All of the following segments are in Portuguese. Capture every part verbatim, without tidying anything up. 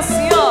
assim, ó.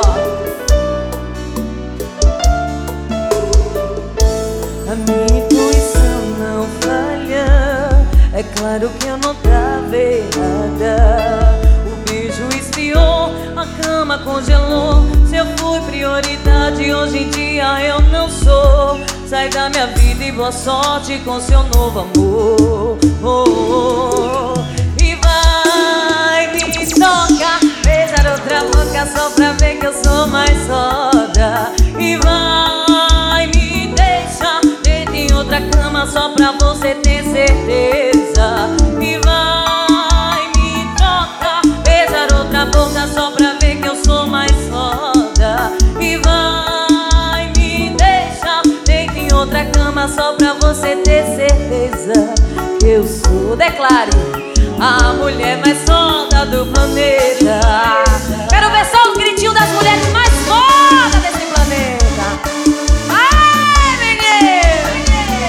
A minha intuição não falha, é claro que eu não tava errada. O beijo esfriou, a cama congelou. Se eu fui prioridade, hoje em dia eu não sou. Sai da minha vida e boa sorte com seu novo amor. Oh, oh, oh. E vai me tocar, beijar outra boca só pra ver que eu sou mais foda. E vai me deixar dentro em outra cama só pra você ter certeza. E vai me tocar, beijar outra boca só pra ver que eu sou mais foda. E vai me deixar dentro em outra cama só pra você ter certeza que eu sou, declare, a mulher mais foda do planeta. Quero ver só o gritinho das mulheres mais fodas desse planeta. Ai, menino!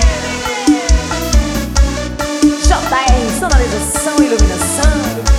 J R, sonorização e iluminação.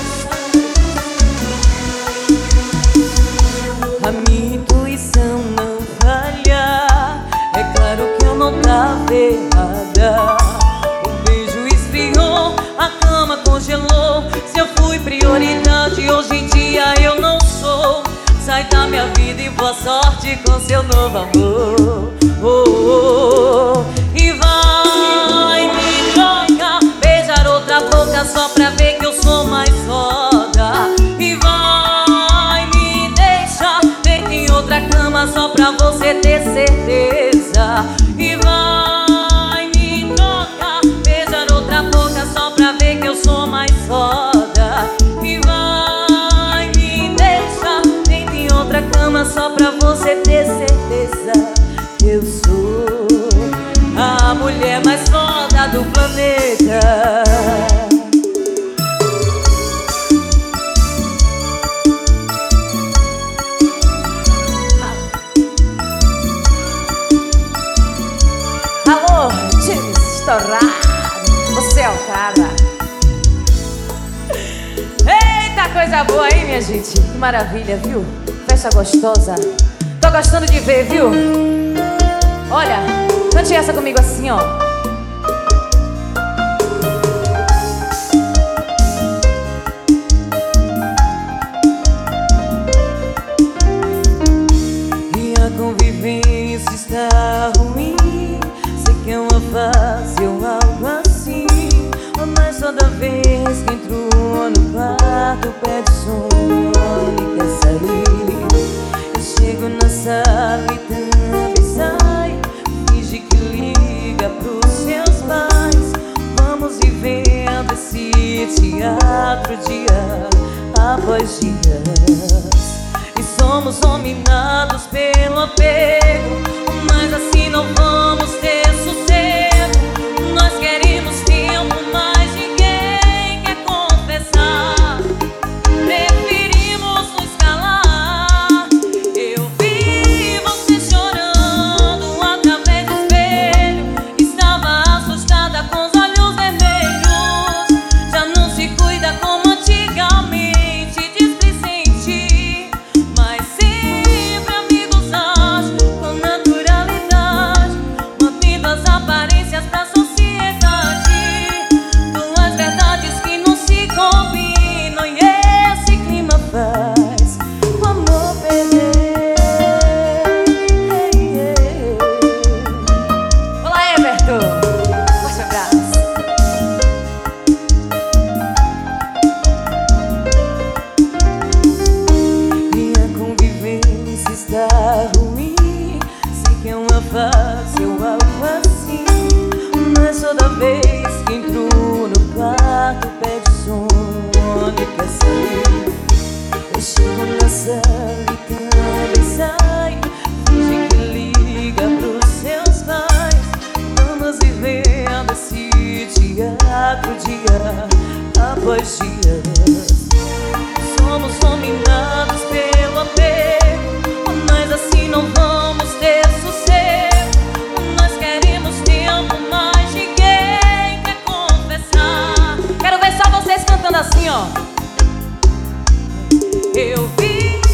A minha intuição não falha, é claro que eu não tava errada. O beijo esfriou, a cama congelou. Se eu fui prioridade, hoje em dia eu não sou. Sai da minha vida e boa sorte com seu novo amor. Oh, oh, oh. E vai me trocar, beijar outra boca só pra ver que eu sou mais foda. E vai me deixar dentro em outra cama só pra você ter certeza. E vai me trocar, beijar outra boca só pra ver que eu sou mais foda. E vai me deixar dentro em outra cama só pra você ter certeza que eu sou a mulher mais foda do planeta. Alô, time estourado, você é o cara. Eita, coisa boa aí, minha gente. Que maravilha, viu? Festa gostosa. Tô gostando de ver, viu? Olha, cante essa comigo assim, ó. E a convivência está ruim. Sei que é uma fase ou algo assim, mas toda vez que entro no quarto pede som e quer sair. Eu chego na sala e também sai, finge que liga pros seus pais. Vamos vivendo esse teatro dia após dia, e somos dominados pelo apego, mas assim não vamos ter sossego. Nós queremos tempo, mas ninguém quer confessar. Preferimos nos calar. Eu vi você chorando através do espelho. Estava assustada com os olhos vermelhos. Já não se cuida como antigamente, displicente, mas sempre amigos acho com naturalidade, mantendo as aparências pra sociedade. Duas verdades que não se combinam, e esse clima faz o amor perder. Hey, hey. Olá, Everton, forte abraço. Minha convivência está ruim. Sei que é uma fase ou algo assim, mas toda vez que entro no quarto pede sono e quer sair. Eu chego na sala e também sai, finge que liga pros seus pais. Vamos vivendo esse teatro dia após dia. Somos dominados pelo apego, mas assim não vamos ter sossego. Nós queremos tempo, mas ninguém quer confessar. Quero ver só vocês cantando assim, ó. Eu vi